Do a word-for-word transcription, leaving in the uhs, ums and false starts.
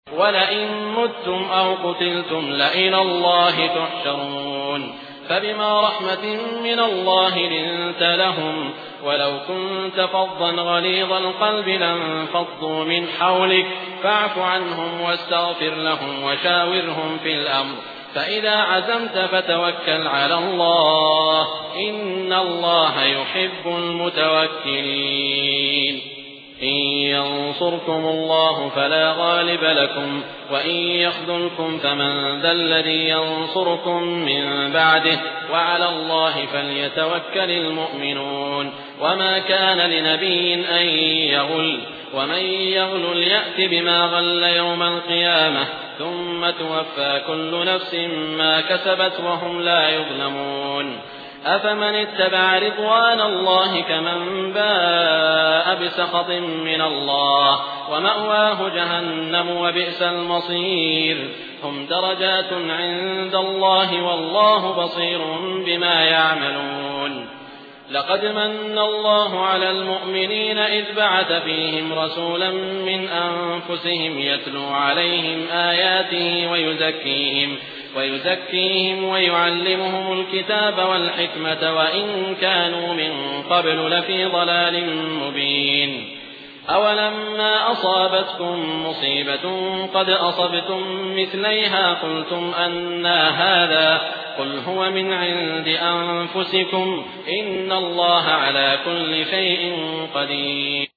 وَلَئِن مُّتُّمْ أَوْ قُتِلْتُمْ لَإِلَى اللَّهِ تُحْشَرُونَ فَبِمَا رَحْمَةٍ مِّنَ اللَّهِ لِنتَ لَهُمْ وَلَوْ كُنتَ فَظًّا غَلِيظَ الْقَلْبِ لَانفَضُّوا مِنْ حَوْلِكَ فَاعْفُ عَنْهُمْ وَاسْتَغْفِرْ لَهُمْ وَشَاوِرْهُمْ فِي الْأَمْرِ فَإِذَا عَزَمْتَ فَتَوَكَّلْ عَلَى اللَّهِ ۚ إِنَّ اللَّهَ يُحِبُّ الْمُتَوَكِّلِينَ إِن يَنصُرْكُمُ اللَّهُ فَلَا غَالِبَ لَكُمْ وَإِن يَخْذُلْكُمْ فَمَن ذَا الَّذِي يَنصُرُكُم مِّن بَعْدِهِ ۗ وَعَلَى اللَّهِ فَلْيَتَوَكَّلِ الْمُؤْمِنُونَ وَمَا كَانَ لِنَبِيٍّ أَن يَغُلَّ وَمَن يَغْلُلْ يَأْتِ بِمَا غَلَّ يَوْمَ الْقِيَامَةِ ثُمَّ تُوَفَّىٰ كُلُّ نَفْسٍ مَّا كَسَبَتْ وَهُمْ لَا يُظْلَمُونَ أَفَمَنِ اتَّبَعَ رِضْوَانَ اللَّهِ كَمَن بَاءَ بِسَخَطٍ مِّنَ اللَّهِ وَمَأْوَاهُ جَهَنَّمُ وَبِئْسَ الْمَصِيرُ هُمْ دَرَجَاتٌ عِندَ اللَّهِ وَاللَّهُ بَصِيرٌ بِمَا يَعْمَلُونَ لَقَدْ مَنَّ اللَّهُ عَلَى الْمُؤْمِنِينَ إِذْ بَعَثَ فِيهِمْ رَسُولًا مِّنْ أَنفُسِهِمْ يَتْلُو عَلَيْهِمْ آيَاتِهِ وَيُزَكِّيهِمْ وَيُزَكِّيهِمْ وَيُعَلِّمُهُمُ الْكِتَابَ وَالْحِكْمَةَ وَإِن كَانُوا مِن قَبْلُ لَفِي ضَلَالٍ مُّبِينٍ أَوَلَمَّا أَصَابَتْكُم مُّصِيبَةٌ قَدْ أَصَبْتُم مِّثْلَيْهَا قُلْتُمْ أَنَّىٰ هَٰذَا ۖ قُلْ هُوَ مِنْ عِندِ أَنفُسِكُمْ ۗ إِنَّ اللَّهَ عَلَىٰ كُلِّ شَيْءٍ قَدِيرٌ